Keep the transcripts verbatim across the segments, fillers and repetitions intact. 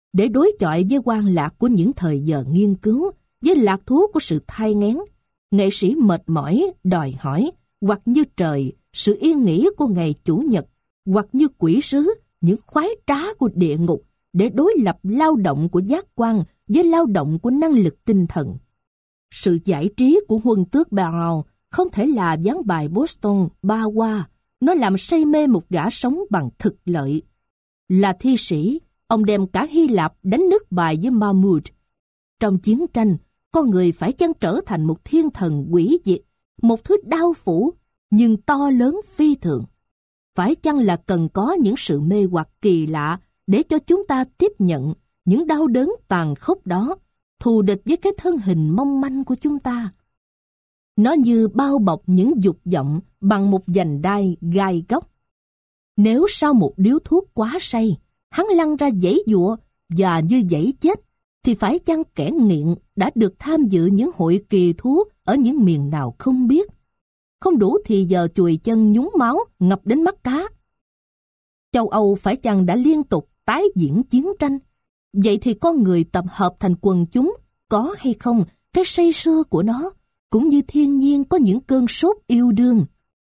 để đối chọi với quan lạc của những thời giờ nghiên cứu, với lạc thú của sự thai nghén. Nghệ sĩ mệt mỏi, đòi hỏi, hoặc như trời, sự yên nghỉ của ngày Chủ nhật, hoặc như quỷ sứ, những khoái trá của địa ngục, để đối lập lao động của giác quan với lao động của năng lực tinh thần. Sự giải trí của huân tước Barrow không thể là ván bài Boston ba qua, nó làm say mê một gã sống bằng thực lợi. Là thi sĩ, ông đem cả Hy Lạp đánh nước bài với Mahmud. Trong chiến tranh, con người phải chăng trở thành một thiên thần quỷ diệt, một thứ đau phủ nhưng to lớn phi thường? Phải chăng là cần có những sự mê hoặc kỳ lạ để cho chúng ta tiếp nhận những đau đớn tàn khốc đó, thù địch với cái thân hình mong manh của chúng ta? Nó như bao bọc những dục vọng bằng một vành đai gai góc. Nếu sau một điếu thuốc quá say, hắn lăn ra giãy giụa và như giãy chết, thì phải chăng kẻ nghiện đã được tham dự những hội kỳ thú ở những miền nào không biết, không đủ thì giờ chùi chân nhúng máu ngập đến mắt cá? Châu Âu phải chăng đã liên tục tái diễn chiến tranh? Vậy thì con người tập hợp thành quần chúng có hay không cái say sưa của nó, cũng như thiên nhiên có những cơn sốt yêu đương?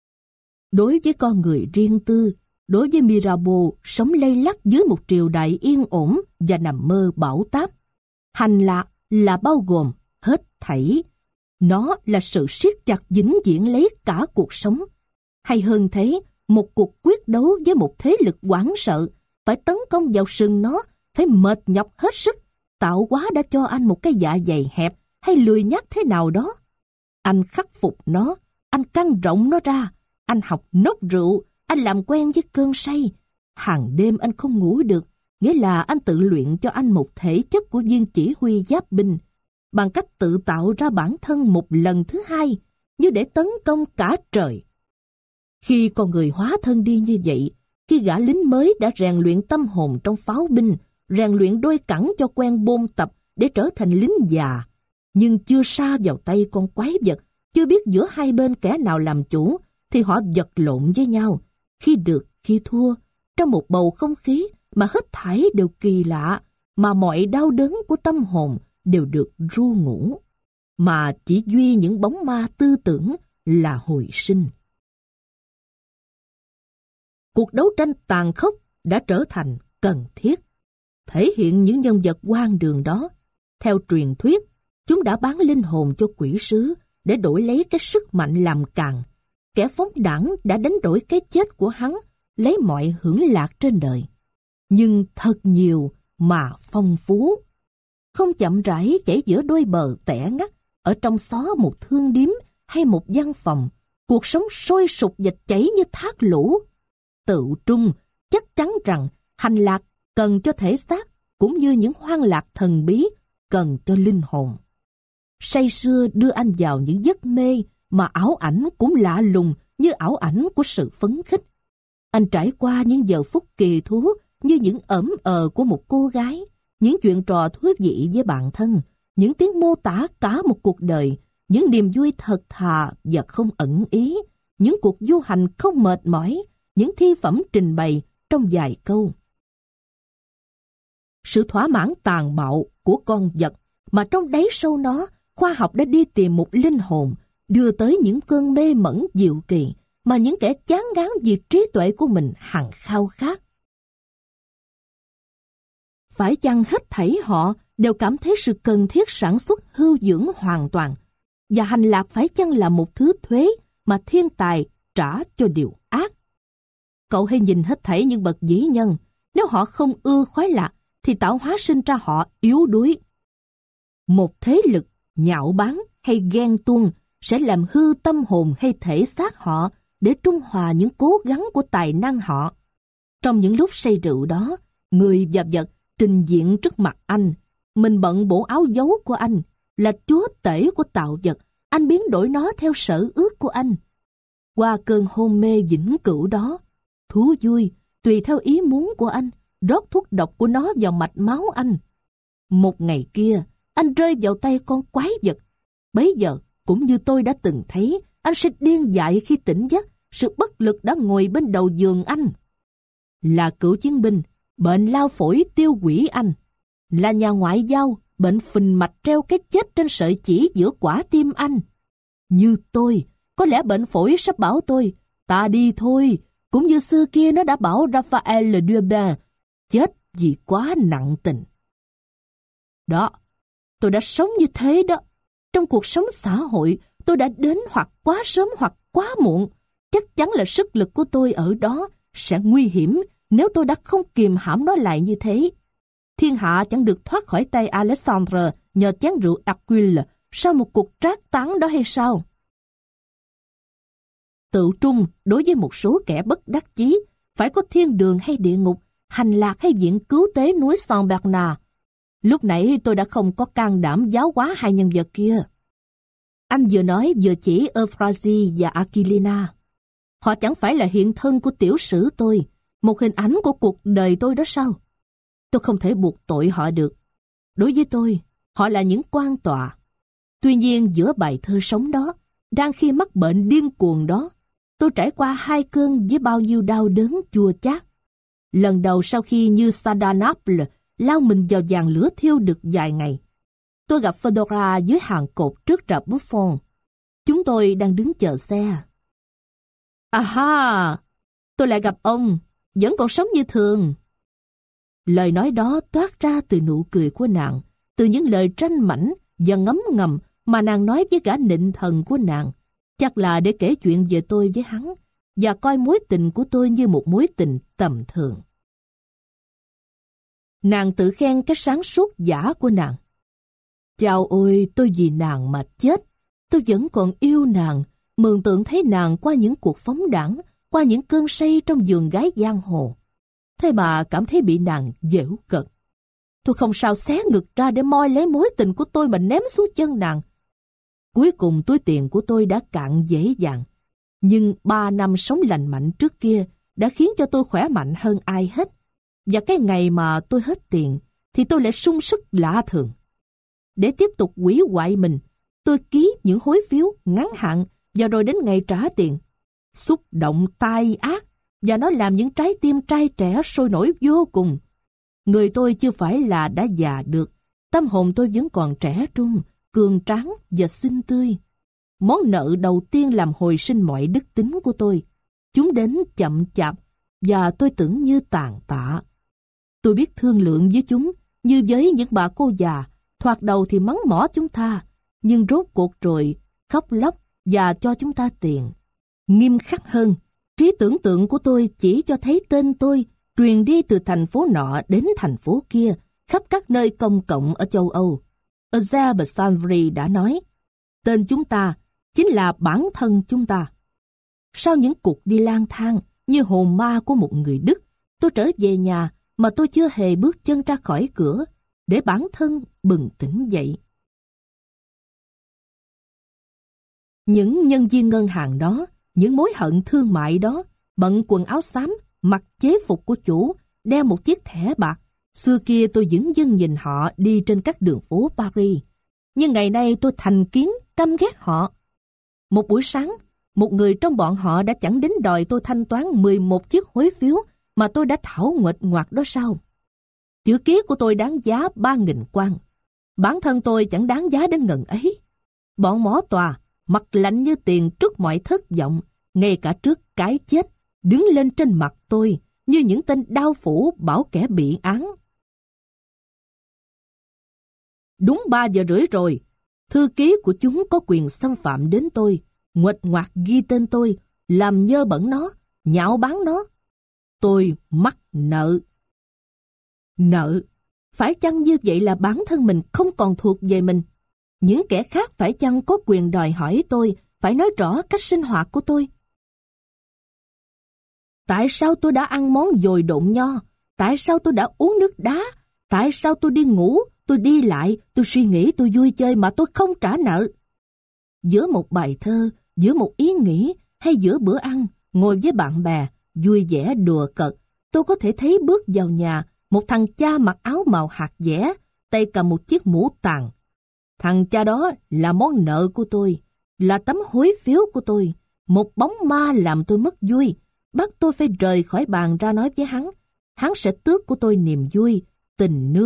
Đối với con người riêng tư, đối với Mirabeau sống lay lắc dưới một triều đại yên ổn và nằm mơ bão táp, hành lạc là bao gồm hết thảy. Nó là sự siết chặt vĩnh viễn lấy cả cuộc sống. Hay hơn thế, một cuộc quyết đấu với một thế lực hoảng sợ, phải tấn công vào sừng nó, phải mệt nhọc hết sức. Tạo hóa đã cho anh một cái dạ dày hẹp hay lười nhác thế nào đó. Anh khắc phục nó, anh căng rộng nó ra, anh học nốc rượu, anh làm quen với cơn say. Hàng đêm anh không ngủ được, nghĩa là anh tự luyện cho anh một thể chất của viên chỉ huy giáp binh, bằng cách tự tạo ra bản thân một lần thứ hai, như để tấn công cả trời. Khi con người hóa thân đi như vậy, khi gã lính mới đã rèn luyện tâm hồn trong pháo binh, rèn luyện đôi cẳng cho quen bôn tập để trở thành lính già, nhưng chưa sa vào tay con quái vật, chưa biết giữa hai bên kẻ nào làm chủ, thì họ vật lộn với nhau, khi được khi thua, trong một bầu không khí mà hết thảy đều kỳ lạ, mà mọi đau đớn của tâm hồn đều được ru ngủ, mà chỉ duy những bóng ma tư tưởng là hồi sinh. Cuộc đấu tranh tàn khốc đã trở thành cần thiết. Thể hiện những nhân vật hoang đường đó, theo truyền thuyết, chúng đã bán linh hồn cho quỷ sứ để đổi lấy cái sức mạnh làm càn. Kẻ phóng đảng đã đánh đổi cái chết của hắn, lấy mọi hưởng lạc trên đời. Nhưng thật nhiều mà phong phú. Không chậm rãi chảy giữa đôi bờ tẻ ngắt, ở trong xó một thương điếm hay một văn phòng, cuộc sống sôi sục và chảy như thác lũ. Tự trung chắc chắn rằng hành lạc cần cho thể xác, cũng như những hoang lạc thần bí cần cho linh hồn. Say sưa đưa anh vào những giấc mê mà ảo ảnh cũng lạ lùng như ảo ảnh của sự phấn khích. Anh trải qua những giờ phút kỳ thú như những ẩm ờ của một cô gái, những chuyện trò thú vị với bạn thân, những tiếng mô tả cả một cuộc đời, những niềm vui thật thà và không ẩn ý, những cuộc du hành không mệt mỏi, những thi phẩm trình bày trong vài câu. Sự thỏa mãn tàn bạo của con vật mà trong đáy sâu nó, khoa học đã đi tìm một linh hồn, đưa tới những cơn mê mẩn diệu kỳ mà những kẻ chán ngán vì trí tuệ của mình hằng khao khát. Phải chăng hết thảy họ đều cảm thấy sự cần thiết sản xuất hưu dưỡng hoàn toàn, và hành lạc phải chăng là một thứ thuế mà thiên tài trả cho điều ác? Cậu hãy nhìn hết thảy những bậc vĩ nhân, nếu họ không ưa khoái lạc thì tạo hóa sinh ra họ yếu đuối. Một thế lực nhạo báng hay ghen tuông sẽ làm hư tâm hồn hay thể xác họ để trung hòa những cố gắng của tài năng họ. Trong những lúc say rượu đó, người và vật trình diện trước mặt anh. Mình bận bộ áo dấu của anh, là chúa tể của tạo vật. Anh biến đổi nó theo sở ước của anh. Qua cơn hôn mê vĩnh cửu đó, thú vui tùy theo ý muốn của anh, rót thuốc độc của nó vào mạch máu anh. Một ngày kia, anh rơi vào tay con quái vật. Bấy giờ, cũng như tôi đã từng thấy, anh sẽ điên dại khi tỉnh giấc, sự bất lực đã ngồi bên đầu giường anh. Là cựu chiến binh, bệnh lao phổi tiêu hủy anh. là nhà ngoại giao, bệnh phình mạch treo cái chết trên sợi chỉ giữa quả tim anh. Như tôi, có lẽ bệnh phổi sắp bảo tôi, ta đi thôi, cũng như xưa kia nó đã bảo Raphael Le Durbin, chết vì quá nặng tình. Đó, tôi đã sống như thế đó. Trong cuộc sống xã hội, tôi đã đến hoặc quá sớm hoặc quá muộn. Chắc chắn là sức lực của tôi ở đó sẽ nguy hiểm nếu tôi đã không kìm hãm nó lại như thế. Thiên hạ chẳng được thoát khỏi tay Alexandre nhờ chén rượu Aquile sau một cuộc trác táng đó hay sao? Tự trung đối với một số kẻ bất đắc chí, phải có thiên đường hay địa ngục, hành lạc hay viện cứu tế núi Saint Bernard. Lúc nãy tôi đã không có can đảm giáo hóa hai nhân vật kia. Anh vừa nói vừa chỉ Euphrasie và Aquilina. Họ chẳng phải là hiện thân của tiểu sử tôi, một hình ảnh của cuộc đời tôi đó sao? Tôi không thể buộc tội họ được. Đối với tôi, họ là những quan tòa. Tuy nhiên giữa bài thơ sống đó, đang khi mắc bệnh điên cuồng đó, tôi trải qua hai cơn với bao nhiêu đau đớn chua chát. Lần đầu sau khi như Sardanapale lao mình vào giàn lửa thiêu được vài ngày, tôi gặp Fedora dưới hàng cột trước rạp Buffon. Chúng tôi đang đứng chờ xe. À ha, tôi lại gặp ông, vẫn còn sống như thường. Lời nói đó toát ra từ nụ cười của nàng, từ những lời tranh mảnh và ngấm ngầm mà nàng nói với gã nịnh thần của nàng, chắc là để kể chuyện về tôi với hắn, và coi mối tình của tôi như một mối tình tầm thường. Nàng tự khen cái sáng suốt giả của nàng. Chào ôi, tôi vì nàng mà chết. Tôi vẫn còn yêu nàng, mường tượng thấy nàng qua những cuộc phóng đãng, qua những cơn say trong giường gái giang hồ. Thế mà cảm thấy bị nàng giễu cợt. Tôi không sao xé ngực ra để moi lấy mối tình của tôi mà ném xuống chân nàng. Cuối cùng túi tiền của tôi đã cạn dễ dàng. Nhưng ba năm sống lành mạnh trước kia đã khiến cho tôi khỏe mạnh hơn ai hết. Và cái ngày mà tôi hết tiền thì tôi lại sung sức lạ thường. Để tiếp tục hủy hoại mình, tôi ký những hối phiếu ngắn hạn và rồi đến ngày trả tiền. Xúc động tai ác và nó làm những trái tim trai trẻ sôi nổi vô cùng. Người tôi chưa phải là đã già được, tâm hồn tôi vẫn còn trẻ trung, cường tráng và xinh tươi. Món nợ đầu tiên làm hồi sinh mọi đức tính của tôi. Chúng đến chậm chạp và tôi tưởng như tàn tạ. Tôi biết thương lượng với chúng như với những bà cô già, thoạt đầu thì mắng mỏ chúng ta, nhưng rốt cuộc rồi khóc lóc và cho chúng ta tiền. Nghiêm khắc hơn, trí tưởng tượng của tôi chỉ cho thấy tên tôi truyền đi từ thành phố nọ đến thành phố kia, khắp các nơi công cộng ở châu Âu. Eusèbe Sanvry đã nói, tên chúng ta chính là bản thân chúng ta. Sau những cuộc đi lang thang như hồn ma của một người Đức, tôi trở về nhà mà tôi chưa hề bước chân ra khỏi cửa để bản thân bừng tỉnh dậy. Những nhân viên ngân hàng đó, những mối hận thương mại đó, bận quần áo xám, mặc chế phục của chủ, đeo một chiếc thẻ bạc. Xưa kia tôi dửng dưng nhìn họ đi trên các đường phố Paris. Nhưng ngày nay tôi thành kiến, căm ghét họ. Một buổi sáng, một người trong bọn họ đã chẳng đến đòi tôi thanh toán mười một chiếc hối phiếu mà tôi đã thảo nguệch ngoạc đó sao? Chữ ký của tôi đáng giá ba nghìn quan. Bản thân tôi chẳng đáng giá đến ngần ấy. Bọn mỏ tòa, mặt lạnh như tiền trước mọi thất vọng, ngay cả trước cái chết, đứng lên trên mặt tôi như những tên đao phủ bảo kẻ bị án. Đúng ba giờ rưỡi rồi, thư ký của chúng có quyền xâm phạm đến tôi, nguệch ngoạc ghi tên tôi, làm nhơ bẩn nó, nhạo báng nó. Tôi mắc nợ. Nợ, phải chăng như vậy là bản thân mình không còn thuộc về mình? Những kẻ khác phải chăng có quyền đòi hỏi tôi phải nói rõ cách sinh hoạt của tôi? Tại sao tôi đã ăn món dồi độn nho? Tại sao tôi đã uống nước đá? Tại sao tôi đi ngủ, tôi đi lại, tôi suy nghĩ, tôi vui chơi mà tôi không trả nợ? Giữa một bài thơ, giữa một ý nghĩ hay giữa bữa ăn, ngồi với bạn bè, vui vẻ đùa cợt, tôi có thể thấy bước vào nhà một thằng cha mặc áo màu hạt dẻ, tay cầm một chiếc mũ tàn. Thằng cha đó là món nợ của tôi, là tấm hối phiếu của tôi, một bóng ma làm tôi mất vui, bắt tôi phải rời khỏi bàn ra nói với hắn. Hắn sẽ tước của tôi niềm vui, tình nương,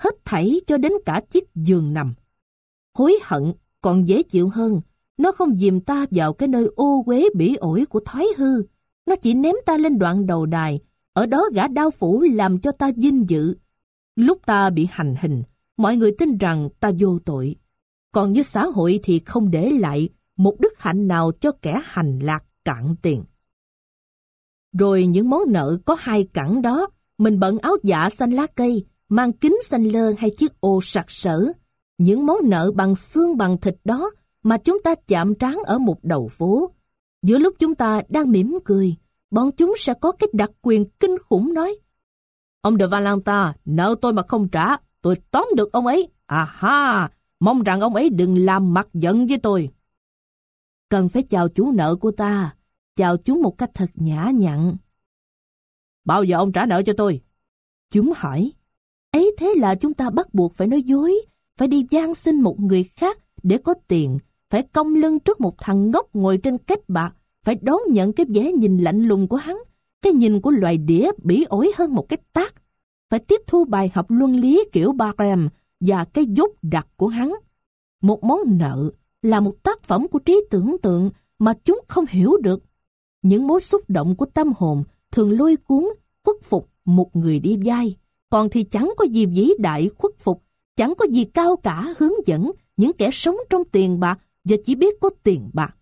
hết thảy cho đến cả chiếc giường nằm. Hối hận còn dễ chịu hơn, nó không dìm ta vào cái nơi ô uế bỉ ổi của thói hư. Nó chỉ ném ta lên đoạn đầu đài, ở đó gã đao phủ làm cho ta vinh dự. Lúc ta bị hành hình, mọi người tin rằng ta vô tội. Còn với xã hội thì không để lại một đức hạnh nào cho kẻ hành lạc cạn tiền. Rồi những món nợ có hai cẳng đó, mình bận áo dạ xanh lá cây, mang kính xanh lơ hay chiếc ô sặc sỡ. Những món nợ bằng xương bằng thịt đó mà chúng ta chạm trán ở một đầu phố. Giữa lúc chúng ta đang mỉm cười, bọn chúng sẽ có cái đặc quyền kinh khủng nói: ông de Valenta nợ tôi mà không trả, tôi tóm được ông ấy. À ha, mong rằng ông ấy đừng làm mặt giận với tôi. Cần phải chào chú nợ của ta, chào chúng một cách thật nhã nhặn. Bao giờ ông trả nợ cho tôi? Chúng hỏi. Ấy thế là chúng ta bắt buộc phải nói dối, phải đi van xin một người khác để có tiền, phải cong lưng trước một thằng ngốc ngồi trên két bạc, phải đón nhận cái vẻ nhìn lạnh lùng của hắn, cái nhìn của loài đĩa bỉ ổi hơn một cái tát, phải tiếp thu bài học luân lý kiểu Barham và cái dốt đặc của hắn. Một món nợ là một tác phẩm của trí tưởng tượng mà chúng không hiểu được. Những mối xúc động của tâm hồn thường lôi cuốn, khuất phục một người đi vai, còn thì chẳng có gì vĩ đại khuất phục, chẳng có gì cao cả hướng dẫn những kẻ sống trong tiền bạc và chỉ biết có tiền bạc.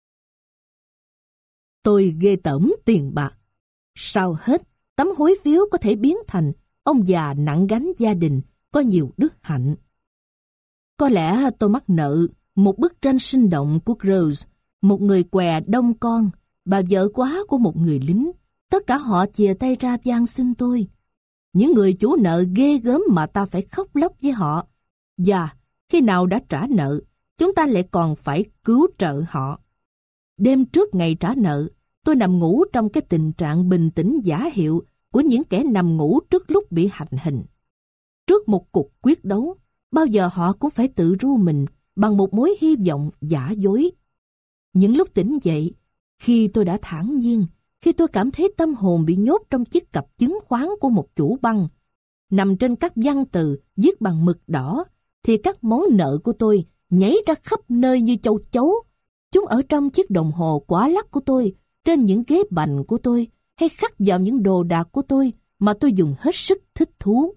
Tôi ghê tởm tiền bạc. Sau hết, tấm hối phiếu có thể biến thành ông già nặng gánh gia đình, có nhiều đức hạnh. Có lẽ tôi mắc nợ một bức tranh sinh động của Gross, một người què đông con, bà vợ quá của một người lính. Tất cả họ chìa tay ra van xin tôi. Những người chủ nợ ghê gớm mà ta phải khóc lóc với họ. Và khi nào đã trả nợ, chúng ta lại còn phải cứu trợ họ. Đêm trước ngày trả nợ, tôi nằm ngủ trong cái tình trạng bình tĩnh giả hiệu của những kẻ nằm ngủ trước lúc bị hành hình. Trước một cuộc quyết đấu, bao giờ họ cũng phải tự ru mình bằng một mối hy vọng giả dối. Những lúc tỉnh dậy, khi tôi đã thản nhiên, khi tôi cảm thấy tâm hồn bị nhốt trong chiếc cặp chứng khoán của một chủ băng, nằm trên các văn từ viết bằng mực đỏ, thì các món nợ của tôi nhảy ra khắp nơi như châu chấu. Chúng ở trong chiếc đồng hồ quả lắc của tôi, trên những ghế bành của tôi, hay khắc vào những đồ đạc của tôi mà tôi dùng hết sức thích thú.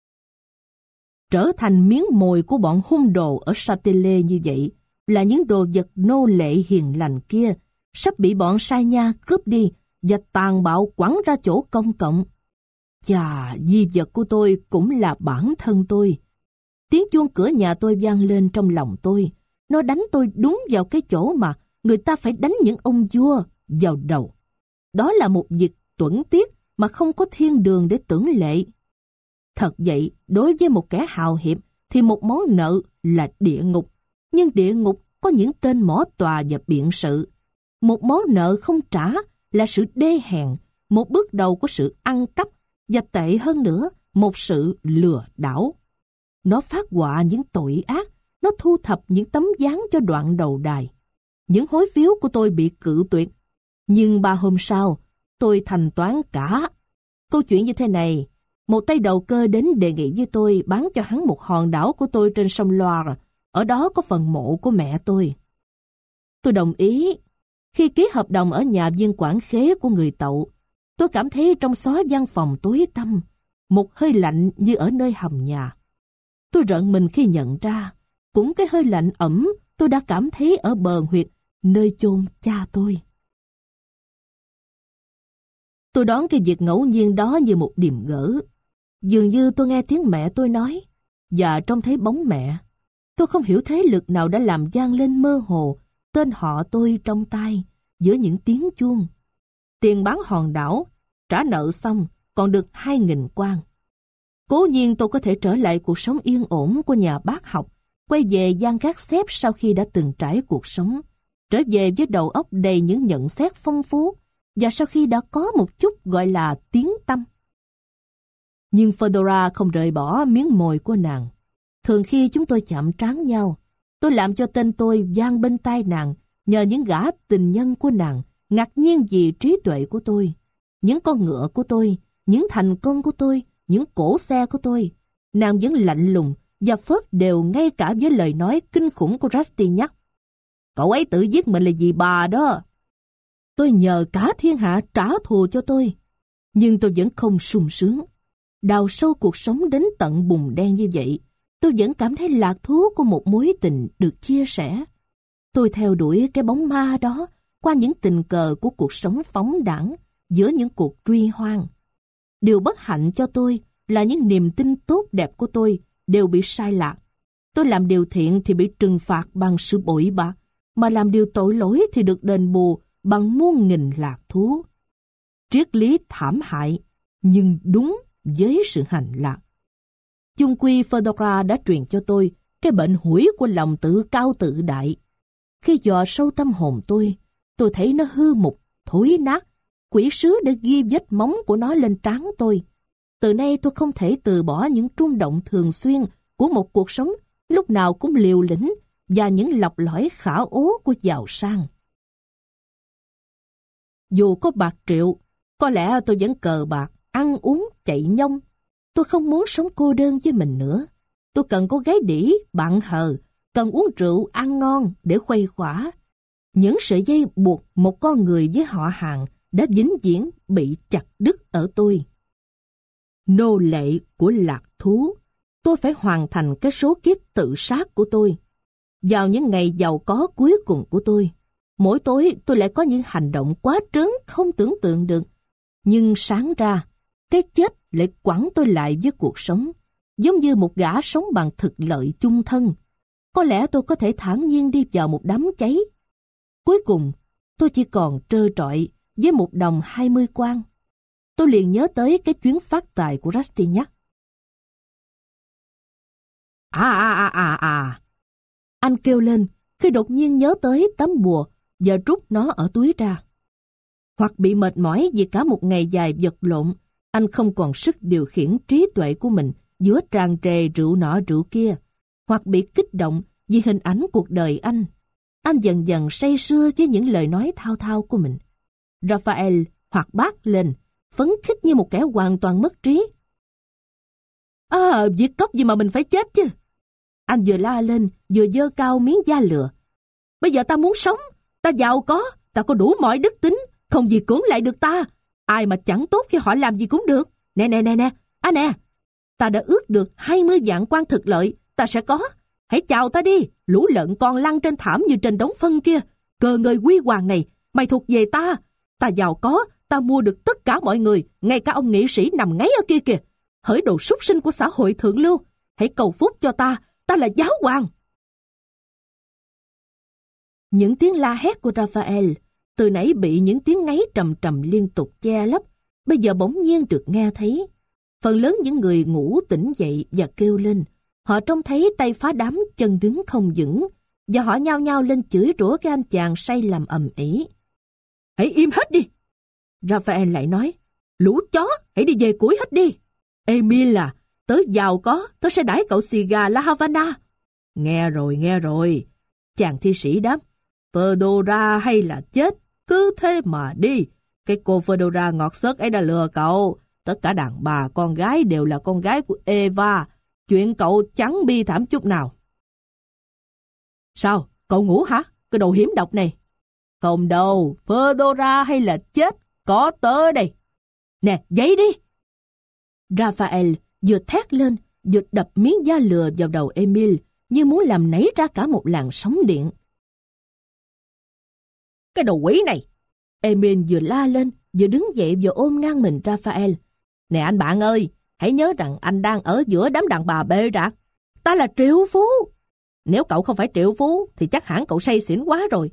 Trở thành miếng mồi của bọn hung đồ ở Châtelet như vậy là những đồ vật nô lệ hiền lành kia, sắp bị bọn sai nha cướp đi và tàn bạo quẳng ra chỗ công cộng. Chà, di vật của tôi cũng là bản thân tôi. Tiếng chuông cửa nhà tôi vang lên trong lòng tôi. Nó đánh tôi đúng vào cái chỗ mà người ta phải đánh những ông vua vào đầu. Đó là một việc tuẫn tiết mà không có thiên đường để tưởng lệ. Thật vậy, đối với một kẻ hào hiệp thì một món nợ là địa ngục. Nhưng địa ngục có những tên mỏ tòa và biện sự. Một món nợ không trả là sự đê hèn, một bước đầu của sự ăn cắp, và tệ hơn nữa, một sự lừa đảo. Nó phát họa những tội ác, nó thu thập những tấm dáng cho đoạn đầu đài. Những hối phiếu của tôi bị cự tuyệt, nhưng ba hôm sau, tôi thanh toán cả. Câu chuyện như thế này, một tay đầu cơ đến đề nghị với tôi bán cho hắn một hòn đảo của tôi trên sông Loire, ở đó có phần mộ của mẹ tôi. Tôi đồng ý. Khi ký hợp đồng ở nhà viên quản khế của người Tậu, tôi cảm thấy trong xó văn phòng tối tăm, một hơi lạnh như ở nơi hầm nhà. Tôi rợn mình khi nhận ra, cũng cái hơi lạnh ẩm tôi đã cảm thấy ở bờ huyệt, nơi chôn cha tôi. Tôi đón cái việc ngẫu nhiên đó như một điềm gỡ. Dường như tôi nghe tiếng mẹ tôi nói, và trông thấy bóng mẹ. Tôi không hiểu thế lực nào đã làm vang lên mơ hồ tên họ tôi trong tai giữa những tiếng chuông. Tiền bán hòn đảo, trả nợ xong còn được hai nghìn quan. Cố nhiên tôi có thể trở lại cuộc sống yên ổn của nhà bác học, quay về gian gác xếp sau khi đã từng trải cuộc sống, trở về với đầu óc đầy những nhận xét phong phú, và sau khi đã có một chút gọi là tiếng tăm. Nhưng Fedora không rời bỏ miếng mồi của nàng. Thường khi chúng tôi chạm trán nhau, tôi làm cho tên tôi vang bên tai nàng nhờ những gã tình nhân của nàng, ngạc nhiên vì trí tuệ của tôi, những con ngựa của tôi, những thành công của tôi, những cỗ xe của tôi. nàng vẫn lạnh lùng và phớt đều ngay cả với lời nói kinh khủng của Rastignac. Cậu ấy tự giết mình là vì bà đó. Tôi nhờ cả thiên hạ trả thù cho tôi. Nhưng tôi vẫn không sung sướng. Đào sâu cuộc sống đến tận bùn đen như vậy, tôi vẫn cảm thấy lạc thú của một mối tình được chia sẻ. Tôi theo đuổi cái bóng ma đó qua những tình cờ của cuộc sống phóng đãng giữa những cuộc truy hoang. Điều bất hạnh cho tôi là những niềm tin tốt đẹp của tôi đều bị sai lạc. Tôi làm điều thiện thì bị trừng phạt bằng sự bội bạc, mà làm điều tội lỗi thì được đền bù bằng muôn nghìn lạc thú. Triết lý thảm hại, nhưng đúng với sự hành lạc. Chung quy Fedora đã truyền cho tôi cái bệnh hủi của lòng tự cao tự đại. Khi dò sâu tâm hồn tôi, tôi thấy nó hư mục, thối nát. Quỷ sứ đã ghi vết móng của nó lên trán tôi. Từ nay tôi không thể từ bỏ những trung động thường xuyên của một cuộc sống lúc nào cũng liều lĩnh và những lọc lõi khả ố của giàu sang. Dù có bạc triệu, có lẽ tôi vẫn cờ bạc, ăn uống, chạy nhông. Tôi không muốn sống cô đơn với mình nữa. Tôi cần có gái đĩ, bạn hờ, cần uống rượu, ăn ngon để khuây khỏa. Những sợi dây buộc một con người với họ hàng đã vĩnh viễn bị chặt đứt ở tôi. Nô lệ của lạc thú, tôi phải hoàn thành cái số kiếp tự sát của tôi. Vào những ngày giàu có cuối cùng của tôi, mỗi tối tôi lại có những hành động quá trớn không tưởng tượng được. Nhưng sáng ra, cái chết lại quẳng tôi lại với cuộc sống, giống như một gã sống bằng thực lợi chung thân. Có lẽ tôi có thể thản nhiên đi vào một đám cháy. Cuối cùng, tôi chỉ còn trơ trọi với một đồng hai mươi quan. Tôi liền nhớ tới cái chuyến phát tài của Rastignac. À à à à à! Anh kêu lên khi đột nhiên nhớ tới tấm bùa và rút nó ở túi ra. Hoặc bị mệt mỏi vì cả một ngày dài vật lộn, anh không còn sức điều khiển trí tuệ của mình giữa tràn trề rượu nọ rượu kia. Hoặc bị kích động vì hình ảnh cuộc đời anh. Anh dần dần say sưa với những lời nói thao thao của mình. Raphael hoạt bát lên, phấn khích như một kẻ hoàn toàn mất trí. À, việc cóc gì mà mình phải chết chứ? Anh vừa la lên, vừa giơ cao miếng da lừa. Bây giờ ta muốn sống, ta giàu có, ta có đủ mọi đức tính, không gì cưỡng lại được ta. Ai mà chẳng tốt khi họ làm gì cũng được. Nè nè nè nè, à nè, ta đã ước được hai mươi vạn quan thực lợi, ta sẽ có. Hãy chào ta đi, lũ lợn con lăn trên thảm như trên đống phân kia. Cờ ngời huy hoàng này, mày thuộc về ta. Ta giàu có, ta mua được tất cả mọi người, ngay cả ông nghị sĩ nằm ngáy ở kia kìa. Hỡi đồ súc sinh của xã hội thượng lưu, hãy cầu phúc cho ta, ta là giáo hoàng. Những tiếng la hét của Raphael, từ nãy bị những tiếng ngáy trầm trầm liên tục che lấp, bây giờ bỗng nhiên được nghe thấy. Phần lớn những người ngủ tỉnh dậy và kêu lên. Họ trông thấy tay phá đám chân đứng không vững, và họ nhao nhao lên chửi rủa cái anh chàng say làm ầm ĩ. Hãy im hết đi! Raphael lại nói, lũ chó, hãy đi về củi hết đi. Emil à, tớ giàu có, tớ sẽ đãi cậu xì gà La Havana. Nghe rồi, nghe rồi. Chàng thi sĩ đáp, Fedora hay là chết, cứ thế mà đi. Cái cô Fedora ngọt xớt ấy đã lừa cậu. Tất cả đàn bà con gái đều là con gái của Eva. Chuyện cậu chẳng bi thảm chút nào. Sao? Cậu ngủ hả? Cái đồ hiểm độc này. Không đâu, Fedora hay là chết, có tớ đây. Nè, dậy đi! Raphael vừa thét lên, vừa đập miếng da lừa vào đầu Emil, như muốn làm nảy ra cả một làn sóng điện. Cái đồ quỷ này! Emil vừa la lên, vừa đứng dậy vừa ôm ngang mình Raphael. Nè anh bạn ơi, hãy nhớ rằng anh đang ở giữa đám đàn bà bê rạc. Ta là triệu phú. Nếu cậu không phải triệu phú, thì chắc hẳn cậu say xỉn quá rồi.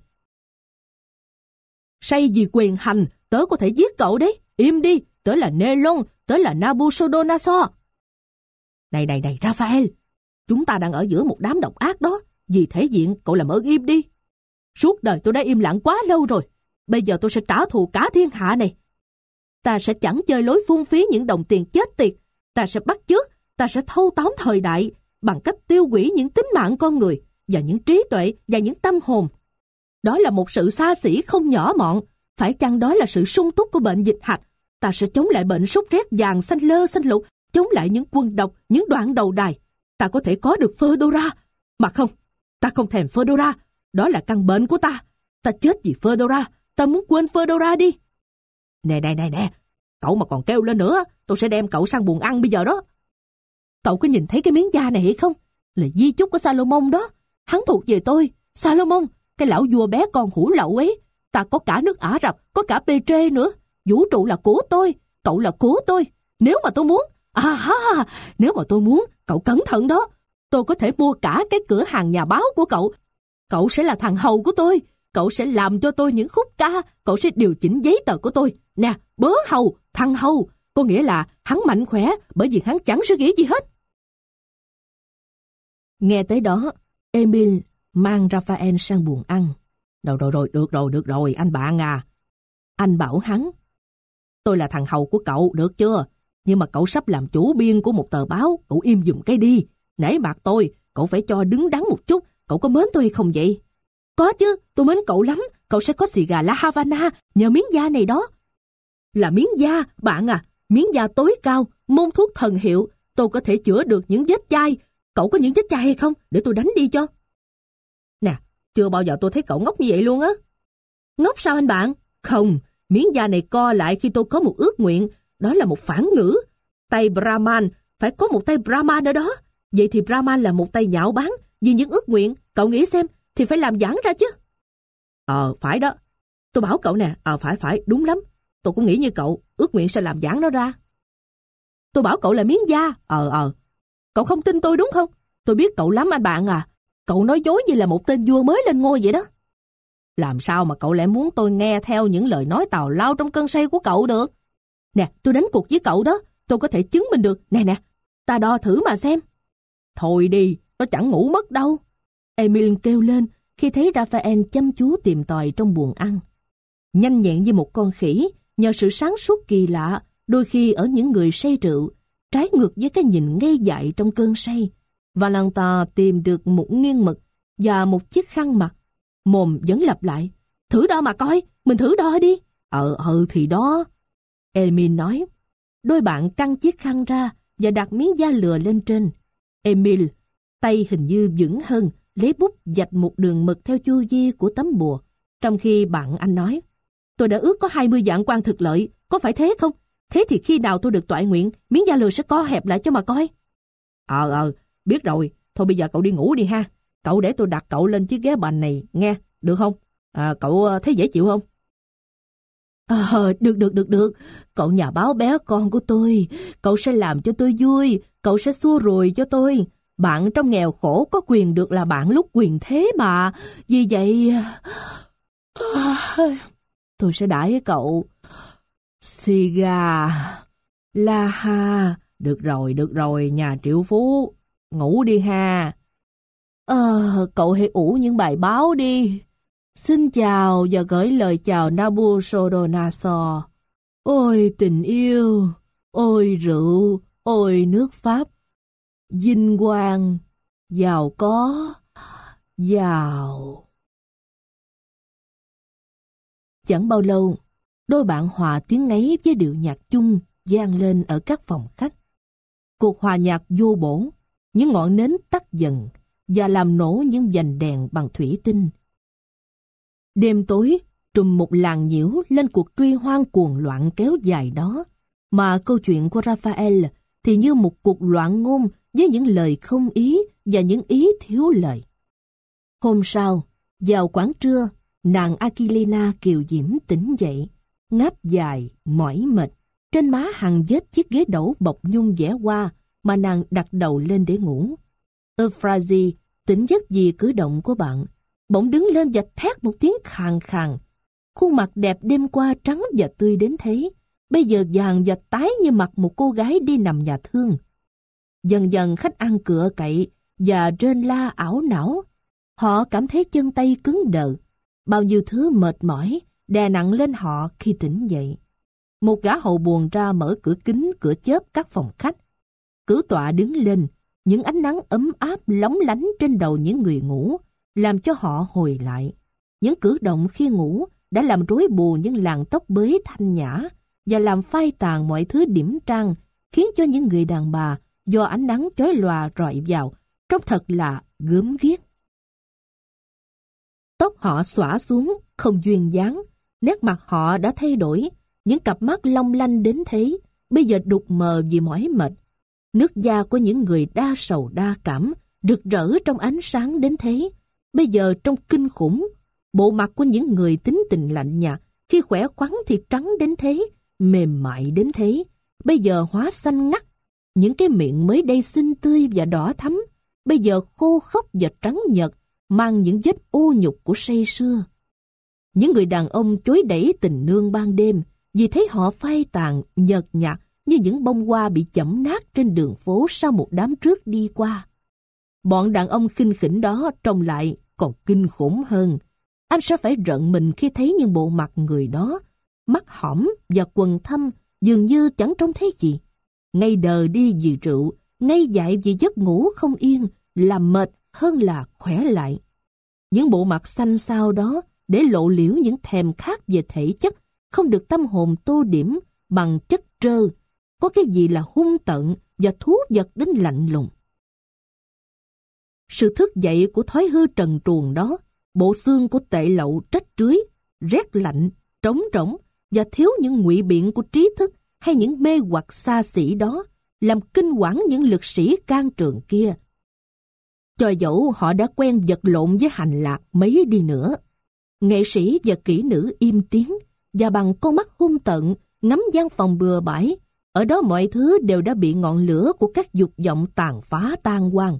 Say vì quyền hành, tớ có thể giết cậu đấy. Im đi, tớ là Nelon, tớ là Nabucodonosor. Này này này Raphael, chúng ta đang ở giữa một đám độc ác đó. Vì thể diện, cậu làm ơn im đi. Suốt đời tôi đã im lặng quá lâu rồi. Bây giờ tôi sẽ trả thù cả thiên hạ này. Ta sẽ chẳng chơi lối phung phí những đồng tiền chết tiệt. Ta sẽ bắt chước, ta sẽ thâu tóm thời đại bằng cách tiêu hủy những tính mạng con người và những trí tuệ và những tâm hồn. Đó là một sự xa xỉ không nhỏ mọn. Phải chăng đó là sự sung túc của bệnh dịch hạch? Ta sẽ chống lại bệnh sốt rét vàng xanh lơ xanh lục. chống lại những quân độc, những đoạn đầu đài. Ta có thể có được Fedora. Mà không, ta không thèm Fedora. Đó là căn bệnh của ta. Ta chết vì Fedora. Ta muốn quên Fedora đi. Nè nè nè nè, cậu mà còn kêu lên nữa, tôi sẽ đem cậu sang buồng ăn bây giờ đó. Cậu có nhìn thấy cái miếng da này hay không? Là di chúc của Salomon đó. Hắn thuộc về tôi. Salomon, cái lão vua bé con hủ lậu ấy. Ta có cả nước Ả Rập, có cả Petre nữa. Vũ trụ là của tôi, cậu là của tôi. Nếu mà tôi muốn, à ha, nếu mà tôi muốn, cậu cẩn thận đó. Tôi có thể mua cả cái cửa hàng nhà báo của cậu. Cậu sẽ là thằng hầu của tôi. Cậu sẽ làm cho tôi những khúc ca. Cậu sẽ điều chỉnh giấy tờ của tôi. Nè, bớ hầu, thằng hầu. Có nghĩa là hắn mạnh khỏe bởi vì hắn chẳng suy nghĩ gì hết. Nghe tới đó, Emil mang Raphael sang buồng ăn. Rồi rồi rồi, được rồi, được rồi, anh bạn à. Anh bảo hắn, tôi là thằng hầu của cậu, được chưa? Nhưng mà cậu sắp làm chủ biên của một tờ báo, cậu im giùm cái đi. Nể mặt tôi, cậu phải cho đứng đắn một chút. Cậu có mến tôi hay không vậy? Có chứ, tôi mến cậu lắm. Cậu sẽ có xì gà La Havana nhờ miếng da này đó. Là miếng da, bạn à, miếng da tối cao, môn thuốc thần hiệu. Tôi có thể chữa được những vết chai. Cậu có những vết chai hay không? Để tôi đánh đi cho. Nè, chưa bao giờ tôi thấy cậu ngốc như vậy luôn á. Ngốc sao anh bạn? Không, miếng da này co lại khi tôi có một ước nguyện. Đó là một phản ngữ. Tay Brahman, phải có một tay Brahman ở đó. Vậy thì Brahman là một tay nhạo báng. Vì những ước nguyện, cậu nghĩ xem, thì phải làm giảng ra chứ. Ờ, phải đó. Tôi bảo cậu nè, ờ phải phải, đúng lắm. Tôi cũng nghĩ như cậu, ước nguyện sẽ làm giảng nó ra. Tôi bảo cậu là miếng da. Ờ ờ. Cậu không tin tôi đúng không? Tôi biết cậu lắm anh bạn à. Cậu nói dối như là một tên vua mới lên ngôi vậy đó. Làm sao mà cậu lại muốn tôi nghe theo những lời nói tào lao trong cơn say của cậu được? Nè, tôi đánh cuộc với cậu đó. Tôi có thể chứng minh được. Nè nè, ta đo thử mà xem. Thôi đi, nó chẳng ngủ mất đâu. Emil kêu lên khi thấy Raphael chăm chú tìm tòi trong buồng ăn. Nhanh nhẹn như một con khỉ, nhờ sự sáng suốt kỳ lạ, đôi khi ở những người say rượu, trái ngược với cái nhìn ngây dại trong cơn say. Valentin tìm được một nghiêng mực và một chiếc khăn mặt. Mồm vẫn lặp lại, thử đo mà coi, mình thử đo đi. Ờ, ờ thì đó. Emil nói. Đôi bạn căng chiếc khăn ra và đặt miếng da lừa lên trên. Emil, tay hình như vững hơn, lấy bút vạch một đường mực theo chu vi của tấm bùa. Trong khi bạn anh nói, tôi đã ước có hai mươi vạn quan thực lợi, có phải thế không? Thế thì khi nào tôi được toại nguyện, miếng da lừa sẽ co hẹp lại cho mà coi. Ờ ờ, biết rồi, thôi bây giờ cậu đi ngủ đi ha. Cậu để tôi đặt cậu lên chiếc ghế bành này, nghe, được không? À, cậu thấy dễ chịu không? Ờ, được được được được, cậu nhà báo bé con của tôi, cậu sẽ làm cho tôi vui, cậu sẽ xua rùi cho tôi. Bạn trong nghèo khổ có quyền được là bạn lúc quyền thế mà, vì vậy... Tôi sẽ đãi với cậu. Xì gà, la ha, được rồi, được rồi, nhà triệu phú, ngủ đi ha. Ờ, cậu hãy ủ những bài báo đi. Xin chào và gửi lời chào Nabucodonosor. Ôi tình yêu, ôi rượu, ôi nước Pháp. Vinh quang, giàu có, giàu. Chẳng bao lâu, đôi bạn hòa tiếng ngáy với điệu nhạc chung vang lên ở các phòng khách. Cuộc hòa nhạc vô bổ, những ngọn nến tắt dần và làm nổ những vành đèn bằng thủy tinh. Đêm tối trùm một làn nhiễu lên cuộc truy hoan cuồng loạn kéo dài đó, mà câu chuyện của Raphael thì như một cuộc loạn ngôn với những lời không ý và những ý thiếu lời. Hôm sau, vào quán trưa, nàng Aquilina kiều diễm tỉnh dậy, ngáp dài, mỏi mệt, trên má hằn vết chiếc ghế đẩu bọc nhung vẽ hoa mà nàng đặt đầu lên để ngủ. Euphrasie tỉnh giấc vì cử động của bạn, bỗng đứng lên và thét một tiếng khàn khàn. Khuôn mặt đẹp đêm qua trắng và tươi đến thế, bây giờ vàng và tái như mặt một cô gái đi nằm nhà thương. Dần dần khách ăn cựa cậy và rên la ảo não. Họ cảm thấy chân tay cứng đờ, bao nhiêu thứ mệt mỏi đè nặng lên họ khi tỉnh dậy. Một gã hầu buồn ra mở cửa kính cửa chớp các phòng khách. Cử tọa đứng lên, những ánh nắng ấm áp lóng lánh trên đầu những người ngủ, làm cho họ hồi lại. Những cử động khi ngủ đã làm rối bù những làn tóc bới thanh nhã và làm phai tàn mọi thứ điểm trang khiến cho những người đàn bà do ánh nắng chói lòa rọi vào, trông thật là gớm ghiếc. Tóc họ xõa xuống, không duyên dáng, nét mặt họ đã thay đổi, những cặp mắt long lanh đến thế, bây giờ đục mờ vì mỏi mệt. Nước da của những người đa sầu đa cảm, rực rỡ trong ánh sáng đến thế, bây giờ trông kinh khủng. Bộ mặt của những người tính tình lạnh nhạt, khi khỏe khoắn thì trắng đến thế, mềm mại đến thế, bây giờ hóa xanh ngắt. Những cái miệng mới đây xinh tươi và đỏ thắm, bây giờ khô khốc và trắng nhợt, mang những vết ô nhục của say sưa. Những người đàn ông chối đẩy tình nương ban đêm, vì thấy họ phai tàn, nhợt nhạt như những bông hoa bị chẫm nát trên đường phố sau một đám rước đi qua. Bọn đàn ông khinh khỉnh đó trông lại còn kinh khủng hơn. Anh sẽ phải rợn mình khi thấy những bộ mặt người đó, mắt hõm và quần thâm, dường như chẳng trông thấy gì. Ngay đờ đi vì rượu, ngay dại vì giấc ngủ không yên, làm mệt hơn là khỏe lại. Những bộ mặt xanh xao đó để lộ liễu những thèm khát về thể chất, không được tâm hồn tô điểm bằng chất trơ. Có cái gì là hung tợn và thú vật đến lạnh lùng. Sự thức dậy của thói hư trần truồng đó, bộ xương của tệ lậu trách rưới, rét lạnh, trống rỗng và thiếu những ngụy biện của trí thức hay những mê hoặc xa xỉ đó, làm kinh quản những lực sĩ can trường kia. Cho dẫu họ đã quen vật lộn với hành lạc mấy đi nữa, nghệ sĩ và kỹ nữ im tiếng và bằng con mắt hung tợn ngắm gian phòng bừa bãi, ở đó mọi thứ đều đã bị ngọn lửa của các dục vọng tàn phá tan hoang.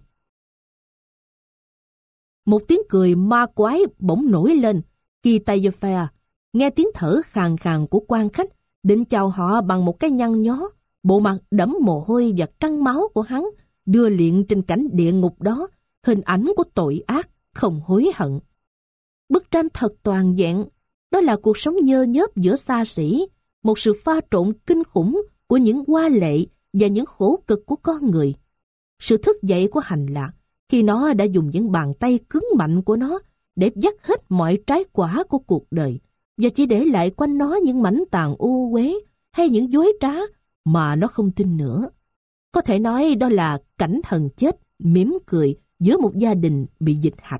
Một tiếng cười ma quái bỗng nổi lên khi Taillefer nghe tiếng thở khàn khàn của quan khách, định chào họ bằng một cái nhăn nhó. Bộ mặt đẫm mồ hôi và trăng máu của hắn đưa liền trên cảnh địa ngục đó hình ảnh của tội ác không hối hận. Bức tranh thật toàn vẹn, đó là cuộc sống nhơ nhớp giữa xa xỉ, một sự pha trộn kinh khủng của những hoa lệ và những khổ cực của con người. Sự thức dậy của hành lạc, khi nó đã dùng những bàn tay cứng mạnh của nó để vắt hết mọi trái quả của cuộc đời, và chỉ để lại quanh nó những mảnh tàn u uế hay những dối trá mà nó không tin nữa. Có thể nói đó là cảnh thần chết mỉm cười giữa một gia đình bị dịch hạch.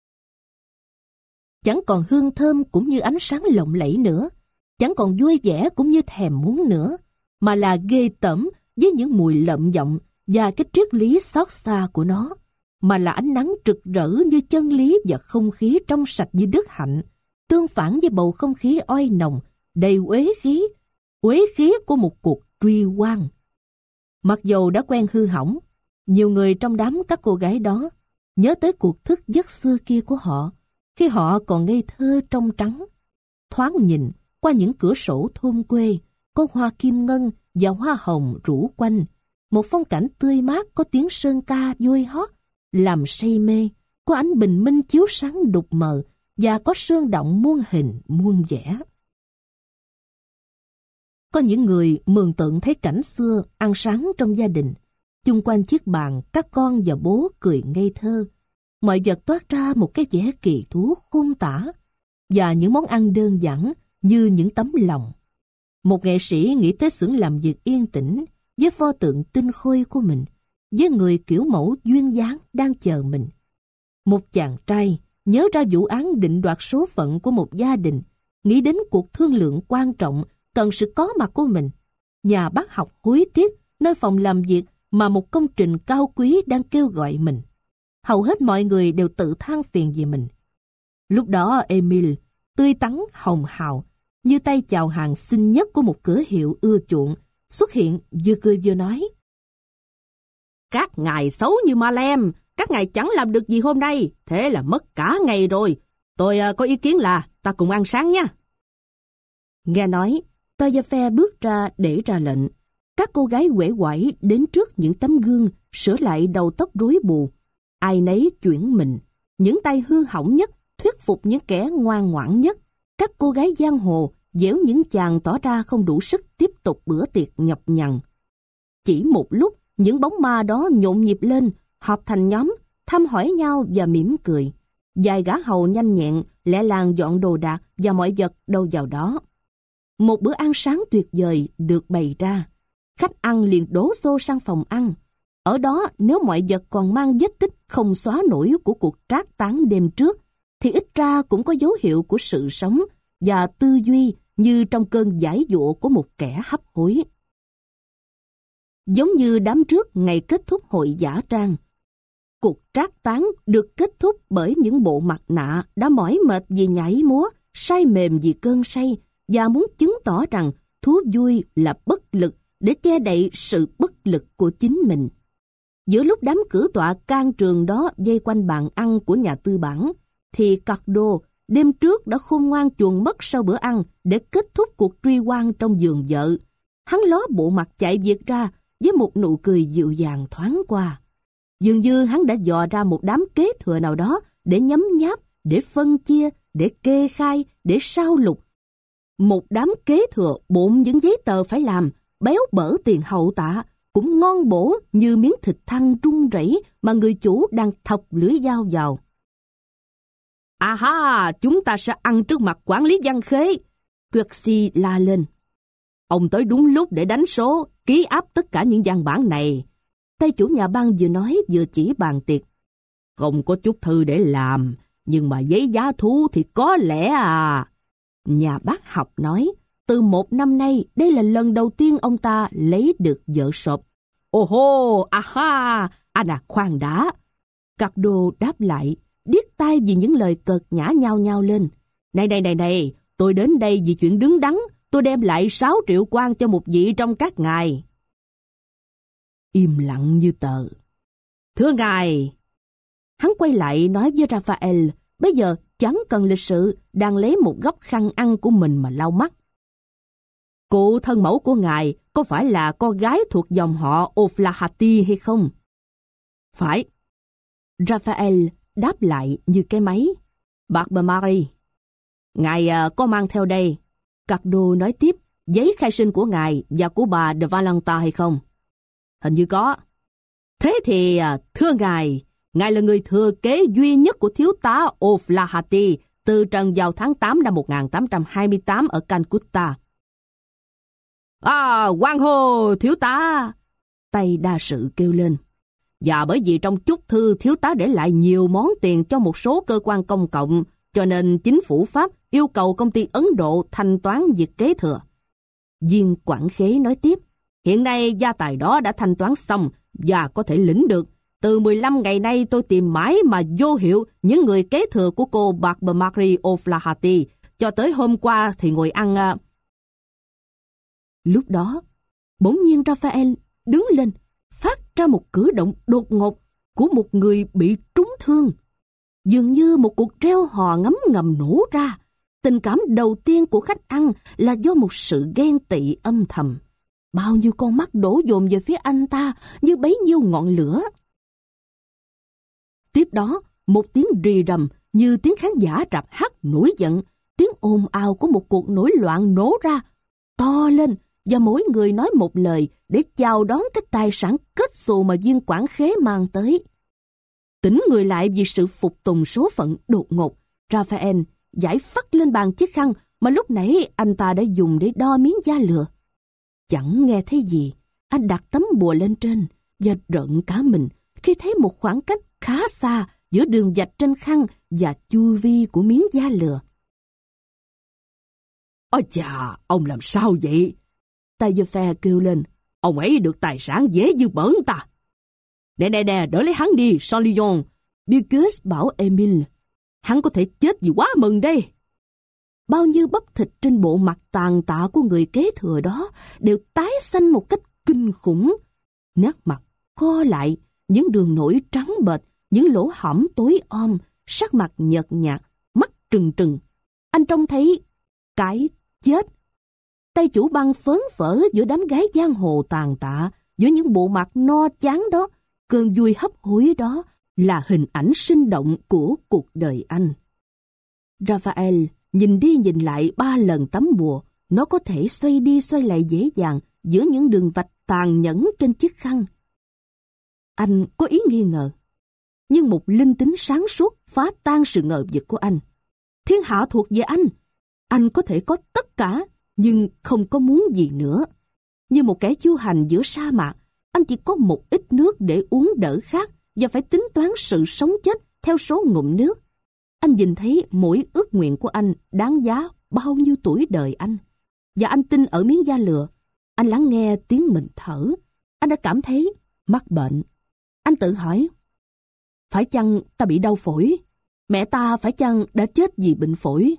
Chẳng còn hương thơm cũng như ánh sáng lộng lẫy nữa, chẳng còn vui vẻ cũng như thèm muốn nữa, mà là ghê tởm với những mùi lợm giọng và cái triết lý xót xa của nó, mà là ánh nắng rực rỡ như chân lý và không khí trong sạch như đức hạnh, tương phản với bầu không khí oi nồng, đầy uế khí, uế khí của một cuộc truy oan. Mặc dầu đã quen hư hỏng, nhiều người trong đám các cô gái đó nhớ tới cuộc thức giấc xưa kia của họ, khi họ còn ngây thơ trong trắng. Thoáng nhìn qua những cửa sổ thôn quê, có hoa kim ngân và hoa hồng rủ quanh, một phong cảnh tươi mát có tiếng sơn ca vui hót, làm say mê, có ánh bình minh chiếu sáng đục mờ và có sương động muôn hình muôn vẻ. Có những người mường tượng thấy cảnh xưa ăn sáng trong gia đình, chung quanh chiếc bàn các con và bố cười ngây thơ, mọi vật toát ra một cái vẻ kỳ thú khôn tả, và những món ăn đơn giản như những tấm lòng. Một nghệ sĩ nghĩ tới xưởng làm việc yên tĩnh với pho tượng tinh khôi của mình, với người kiểu mẫu duyên dáng đang chờ mình. Một chàng trai nhớ ra vụ án định đoạt số phận của một gia đình, nghĩ đến cuộc thương lượng quan trọng cần sự có mặt của mình. Nhà bác học hối tiếc nơi phòng làm việc mà một công trình cao quý đang kêu gọi mình. Hầu hết mọi người đều tự than phiền về mình. Lúc đó Emile, tươi tắn hồng hào, như tay chào hàng xinh nhất của một cửa hiệu ưa chuộng, xuất hiện vừa cười vừa nói: "Các ngài xấu như ma lem, các ngài chẳng làm được gì hôm nay, thế là mất cả ngày rồi. Tôi uh, có ý kiến là ta cùng ăn sáng nha." Nghe nói, Taillefer bước ra để ra lệnh. Các cô gái uể oải đến trước những tấm gương, sửa lại đầu tóc rối bù. Ai nấy chuyển mình, những tay hư hỏng nhất thuyết phục những kẻ ngoan ngoãn nhất. Các cô gái giang hồ dẻo những chàng tỏ ra không đủ sức tiếp tục bữa tiệc nhọc nhằn. Chỉ một lúc, những bóng ma đó nhộn nhịp lên, họp thành nhóm, thăm hỏi nhau và mỉm cười. Vài gã hầu nhanh nhẹn, lẹ làng dọn đồ đạc và mọi vật đâu vào đó. Một bữa ăn sáng tuyệt vời được bày ra. Khách ăn liền đổ xô sang phòng ăn. Ở đó, nếu mọi vật còn mang vết tích không xóa nổi của cuộc trác táng đêm trước, thì ít ra cũng có dấu hiệu của sự sống và tư duy như trong cơn giải dụa của một kẻ hấp hối. Giống như đám trước ngày kết thúc hội dã trang, cuộc trác táng được kết thúc bởi những bộ mặt nạ đã mỏi mệt vì nhảy múa, say mềm vì cơn say và muốn chứng tỏ rằng thú vui là bất lực để che đậy sự bất lực của chính mình. Giữa lúc đám cử tọa can trường đó vây quanh bàn ăn của nhà tư bản, thì Cardo đêm trước đã khôn ngoan chuồn mất sau bữa ăn để kết thúc cuộc truy oan trong giường vợ. Hắn ló bộ mặt chạy việc ra với một nụ cười dịu dàng thoáng qua. Dường như hắn đã dò ra một đám kế thừa nào đó để nhấm nháp, để phân chia, để kê khai, để sao lục. Một đám kế thừa bộn những giấy tờ phải làm, béo bở tiền hậu tạ, cũng ngon bổ như miếng thịt thăn rung rẩy mà người chủ đang thọc lưỡi dao vào. À ha, chúng ta sẽ ăn trước mặt quản lý Văn Khế, Quirksy la lên. Ông tới đúng lúc để đánh số, ký áp tất cả những văn bản này. Tay chủ nhà băng vừa nói vừa chỉ bàn tiệc. Không có chút thư để làm, nhưng mà giấy giá thú thì có lẽ à. Nhà bác học nói, từ một năm nay, đây là lần đầu tiên ông ta lấy được vợ sộp. Ồ hô, à ha, anh à, khoan đã. Cardo đáp lại, điếc tai vì những lời cợt nhã nhao nhao lên. Này này này này, tôi đến đây vì chuyện đứng đắn, tôi đem lại sáu triệu quan cho một vị trong các ngài. Im lặng như tờ. Thưa ngài. Hắn quay lại nói với Raphael, bây giờ chẳng cần lịch sự, đang lấy một góc khăn ăn của mình mà lau mắt. Cụ thân mẫu của ngài có phải là con gái thuộc dòng họ O'Flaherty hay không? Phải. Raphael đáp lại như cái máy. Barbe Marie. Ngài uh, có mang theo đây, Cardo nói tiếp, giấy khai sinh của ngài và của bà de Valenta hay không? Hình như có. Thế thì, uh, thưa ngài, ngài là người thừa kế duy nhất của thiếu tá O'Flaherty từ trần vào tháng tám năm một nghìn tám trăm hai mươi tám ở Calcutta. À, quan hô, thiếu tá! Tay đa sự kêu lên. Và bởi vì trong chúc thư thiếu tá để lại nhiều món tiền cho một số cơ quan công cộng, cho nên chính phủ Pháp yêu cầu công ty Ấn Độ thanh toán việc kế thừa. Viên quản khế nói tiếp, hiện nay gia tài đó đã thanh toán xong và có thể lĩnh được. Từ mười lăm ngày nay tôi tìm mãi mà vô hiệu những người kế thừa của cô Barbe Marie O'Flaherty, cho tới hôm qua thì ngồi ăn... Uh... Lúc đó, bỗng nhiên Raphael đứng lên, phát ra một cử động đột ngột của một người bị trúng thương. Dường như một cuộc treo hò ngấm ngầm nổ ra. Tình cảm đầu tiên của khách ăn là do một sự ghen tị âm thầm. Bao nhiêu con mắt đổ dồn về phía anh ta như bấy nhiêu ngọn lửa. Tiếp đó, một tiếng rì rầm như tiếng khán giả rạp hát nổi giận, tiếng ồn ào của một cuộc nổi loạn nổ ra, to lên, và mỗi người nói một lời để chào đón cái tài sản kết xù mà viên quản khế mang tới. Tỉnh người lại vì sự phục tùng số phận đột ngột, Raphael giải phắt lên bàn chiếc khăn mà lúc nãy anh ta đã dùng để đo miếng da lừa. Chẳng nghe thấy gì, anh đặt tấm bùa lên trên và rợn cả mình khi thấy một khoảng cách khá xa giữa đường vạch trên khăn và chu vi của miếng da lừa. Ôi chà, ông làm sao vậy? Taillefer kêu lên, ông ấy được tài sản dễ như bỡn ta. Nè nè nè, đỡ lấy hắn đi, Saint-Lyon. Bicus bảo Emile, hắn có thể chết vì quá mừng đây. Bao nhiêu bắp thịt trên bộ mặt tàn tạ của người kế thừa đó đều tái xanh một cách kinh khủng. Nét mặt co lại, những đường nổi trắng bệch, những lỗ hõm tối om, sắc mặt nhợt nhạt, mắt trừng trừng. Anh trông thấy cái chết. Tay chủ băng phớn phở giữa đám gái giang hồ tàn tạ, giữa những bộ mặt no chán đó, cơn vui hấp hối đó là hình ảnh sinh động của cuộc đời anh. Raphael nhìn đi nhìn lại ba lần tấm bùa, nó có thể xoay đi xoay lại dễ dàng giữa những đường vạch tàn nhẫn trên chiếc khăn. Anh có ý nghi ngờ, nhưng một linh tính sáng suốt phá tan sự ngờ vực của anh. Thiên hạ thuộc về anh, anh có thể có tất cả, nhưng không có muốn gì nữa. Như một kẻ du hành giữa sa mạc, anh chỉ có một ít nước để uống đỡ khát và phải tính toán sự sống chết theo số ngụm nước. Anh nhìn thấy mỗi ước nguyện của anh đáng giá bao nhiêu tuổi đời anh. Và anh tin ở miếng da lừa. Anh lắng nghe tiếng mình thở. Anh đã cảm thấy mắc bệnh. Anh tự hỏi, phải chăng ta bị đau phổi? Mẹ ta phải chăng đã chết vì bệnh phổi?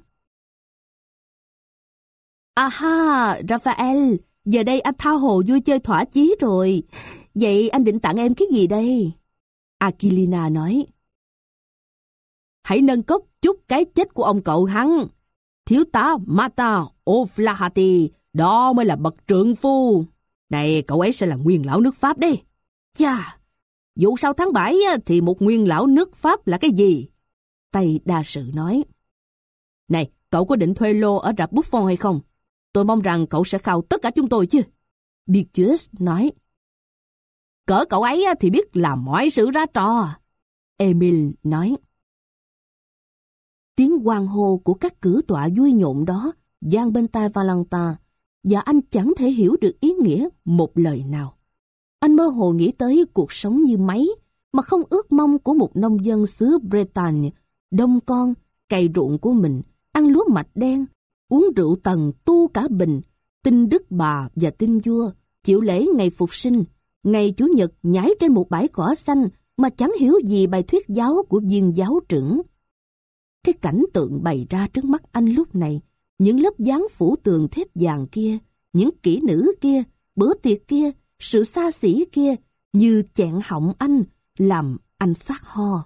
À Raphael, giờ đây anh tha hồ vui chơi thỏa chí rồi. Vậy anh định tặng em cái gì đây? Aquilina nói. Hãy nâng cốc chúc cái chết của ông cậu hắn. Thiếu tá Martin O'Flaherty, đó mới là bậc trượng phu. Này, cậu ấy sẽ là nguyên lão nước Pháp đấy. Chà, dù sau tháng bảy thì một nguyên lão nước Pháp là cái gì? Tay đa sự nói. Này, cậu có định thuê lô ở rạp Buffon hay không? Tôi mong rằng cậu sẽ khao tất cả chúng tôi chứ. Picus nói. Cỡ cậu ấy thì biết làm mọi sự ra trò. Emile nói. Tiếng hoan hô của các cử tọa vui nhộn đó vang bên tai Valentin, và anh chẳng thể hiểu được ý nghĩa một lời nào. Anh mơ hồ nghĩ tới cuộc sống như máy mà không ước mong của một nông dân xứ Bretagne, đông con, cày ruộng của mình, ăn lúa mạch đen, uống rượu tần tu cả bình, tin Đức Bà và tin vua, chịu lễ ngày Phục sinh, ngày Chủ nhật nhảy trên một bãi cỏ xanh mà chẳng hiểu gì bài thuyết giáo của viên giáo trưởng. Cái cảnh tượng bày ra trước mắt anh lúc này, những lớp dán phủ tường thép vàng kia, những kỹ nữ kia, bữa tiệc kia, sự xa xỉ kia, như chẹn họng anh, làm anh phát ho.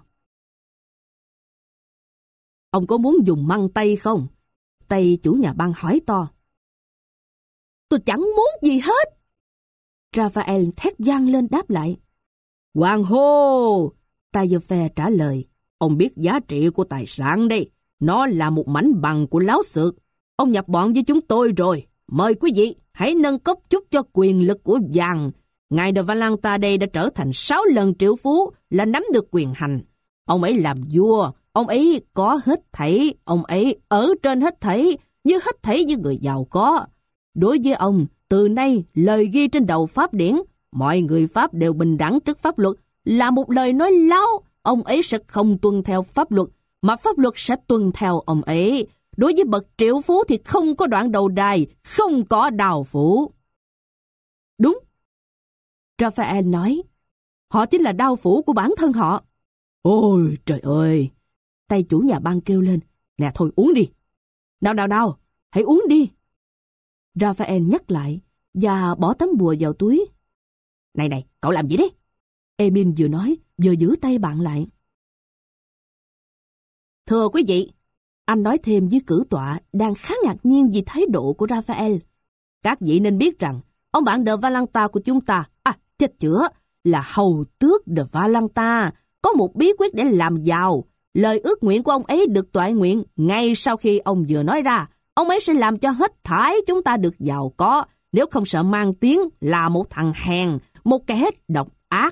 Ông có muốn dùng măng tây không? Tây chủ nhà băng hỏi to. Tôi chẳng muốn gì hết. Raphael thét vang lên đáp lại. Hoàng hô! Taillefer trả lời. Ông biết giá trị của tài sản đây. Nó là một mảnh bằng của láo xược. Ông nhập bọn với chúng tôi rồi. Mời quý vị, hãy nâng cốc chúc cho quyền lực của vàng. Ngài de Valenta đây đã trở thành sáu lần triệu phú, là nắm được quyền hành. Ông ấy làm vua, ông ấy có hết thảy, ông ấy ở trên hết thảy, như hết thảy với người giàu có. Đối với ông, từ nay lời ghi trên đầu pháp điển, mọi người Pháp đều bình đẳng trước pháp luật, là một lời nói láo. Ông ấy sẽ không tuân theo pháp luật, mà pháp luật sẽ tuân theo ông ấy. Đối với bậc triệu phú thì không có đoạn đầu đài, không có đào phủ. Đúng, Raphael nói. Họ chính là đao phủ của bản thân họ. Ôi trời ơi! Tay chủ nhà băng kêu lên. Nè thôi uống đi. Nào nào nào, hãy uống đi. Raphael nhắc lại và bỏ tấm bùa vào túi. Này này, cậu làm gì đấy? Emile vừa nói, vừa giữ tay bạn lại. Thưa quý vị, anh nói thêm với cử tọa đang khá ngạc nhiên vì thái độ của Raphael. Các vị nên biết rằng, ông bạn de Valenta của chúng ta, à, chết chữa, là hầu tước de Valenta, có một bí quyết để làm giàu. Lời ước nguyện của ông ấy được toại nguyện ngay sau khi ông vừa nói ra. Ông ấy sẽ làm cho hết thảy chúng ta được giàu có, nếu không sợ mang tiếng là một thằng hèn, một kẻ độc ác.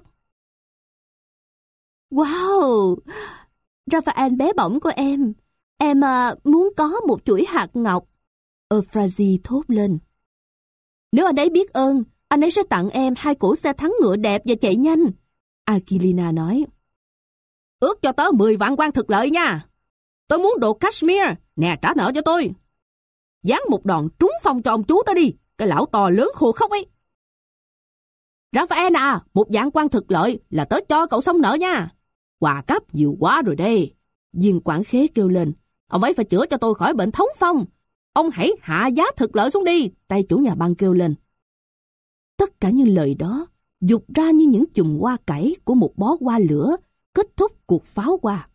Wow! Raphael bé bỏng của em. Em à, muốn có một chuỗi hạt ngọc. Euphrasie thốt lên. Nếu anh ấy biết ơn, anh ấy sẽ tặng em hai cỗ xe thắng ngựa đẹp và chạy nhanh. Aquilina nói. Ước cho tớ mười vạn quan thực lợi nha. Tôi muốn đồ cashmere. Nè, trả nợ cho tôi. Dán một đòn trúng phong cho ông chú tớ đi. Cái lão to lớn khô khóc ấy. Raphael à, một vạn quan thực lợi là tớ cho cậu xong nợ nha. Quà cáp nhiều quá rồi đây. Viên quản khế kêu lên. Ông ấy phải chữa cho tôi khỏi bệnh thống phong. Ông hãy hạ giá thực lợi xuống đi. Tay chủ nhà băng kêu lên. Tất cả những lời đó dục ra như những chùm hoa cải của một bó hoa lửa kết thúc cuộc pháo hoa.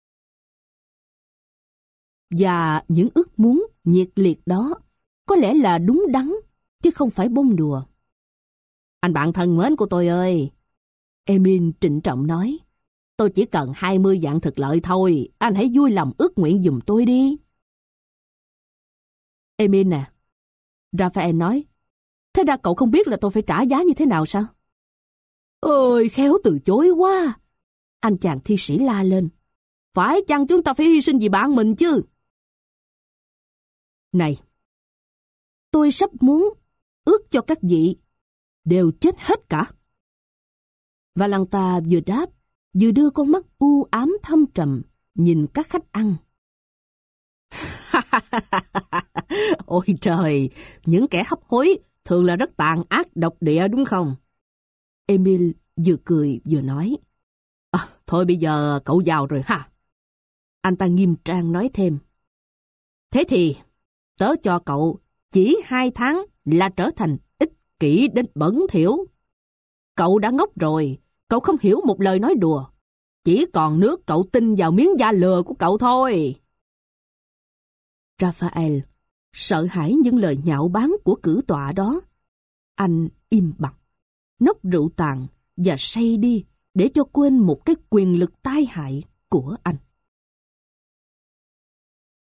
Và những ước muốn nhiệt liệt đó có lẽ là đúng đắn, chứ không phải bông đùa. Anh bạn thân mến của tôi ơi, Emile trịnh trọng nói, tôi chỉ cần hai mươi vạn thực lợi thôi, anh hãy vui lòng ước nguyện giùm tôi đi. Emile nè, Raphael nói, thế ra cậu không biết là tôi phải trả giá như thế nào sao? Ôi, khéo từ chối quá. Anh chàng thi sĩ la lên. Phải chăng chúng ta phải hy sinh vì bạn mình chứ? Này, tôi sắp muốn ước cho các vị đều chết hết cả. Valenta vừa đáp, vừa đưa con mắt u ám thâm trầm, nhìn các khách ăn. Ôi trời, những kẻ hấp hối thường là rất tàn ác độc địa đúng không? Emil vừa cười vừa nói. À, thôi bây giờ cậu giàu rồi ha. Anh ta nghiêm trang nói thêm. Thế thì, tớ cho cậu chỉ hai tháng là trở thành ích kỷ đến bẩn thỉu. Cậu đã ngốc rồi, cậu không hiểu một lời nói đùa. Chỉ còn nước cậu tin vào miếng da lừa của cậu thôi. Raphael sợ hãi những lời nhạo báng của cử tọa đó. Anh im bặt, nốc rượu tàn và say đi để cho quên một cái quyền lực tai hại của anh.